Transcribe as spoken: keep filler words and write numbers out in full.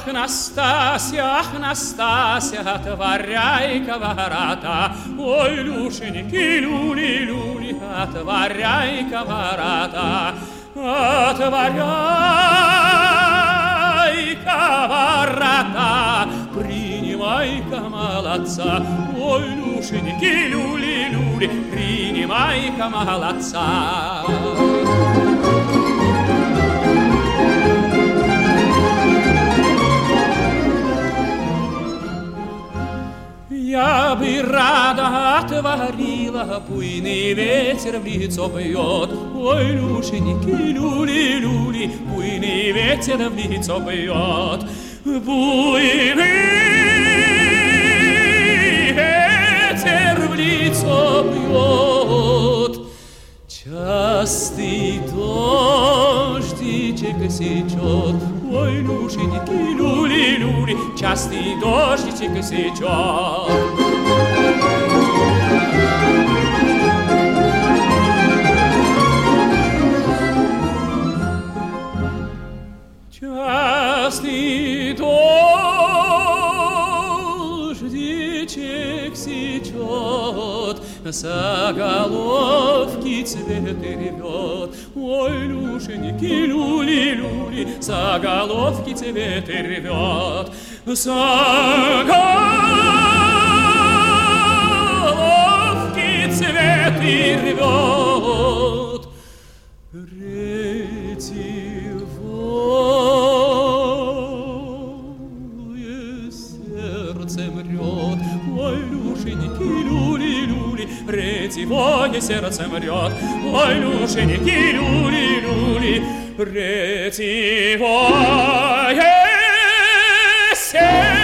Ах, Настасья, ах, Настасья, отворяй-ка ворота. Ой, люшеньки, люли, люли, отворяй-ка ворота. Отворяй-ка ворота, принимай-ка молодца. Ой, люшеньки, люли, люли, принимай-ка молодца. Я бы рада отворила, буйный ветер в лицо бьет. Ой, люшеньки, люли, люли, буйный ветер в лицо бьет. Буйный ветер в лицо бьет. Частый дождичек сечет. Ой, люшеньки, люли, люли, частый дождичек сечет. Частый дождичек сечет, заголовки цветы рвет. Ой, люшеньки, люли, люли, заголовки цветы рвет. Заголовки цветы рвет. Ретивое сердце мрет. Ой, люшеньки, люли, люли, ретивое сердце мрет. Ой, люшеньки, люли, люли, ретивое сердце.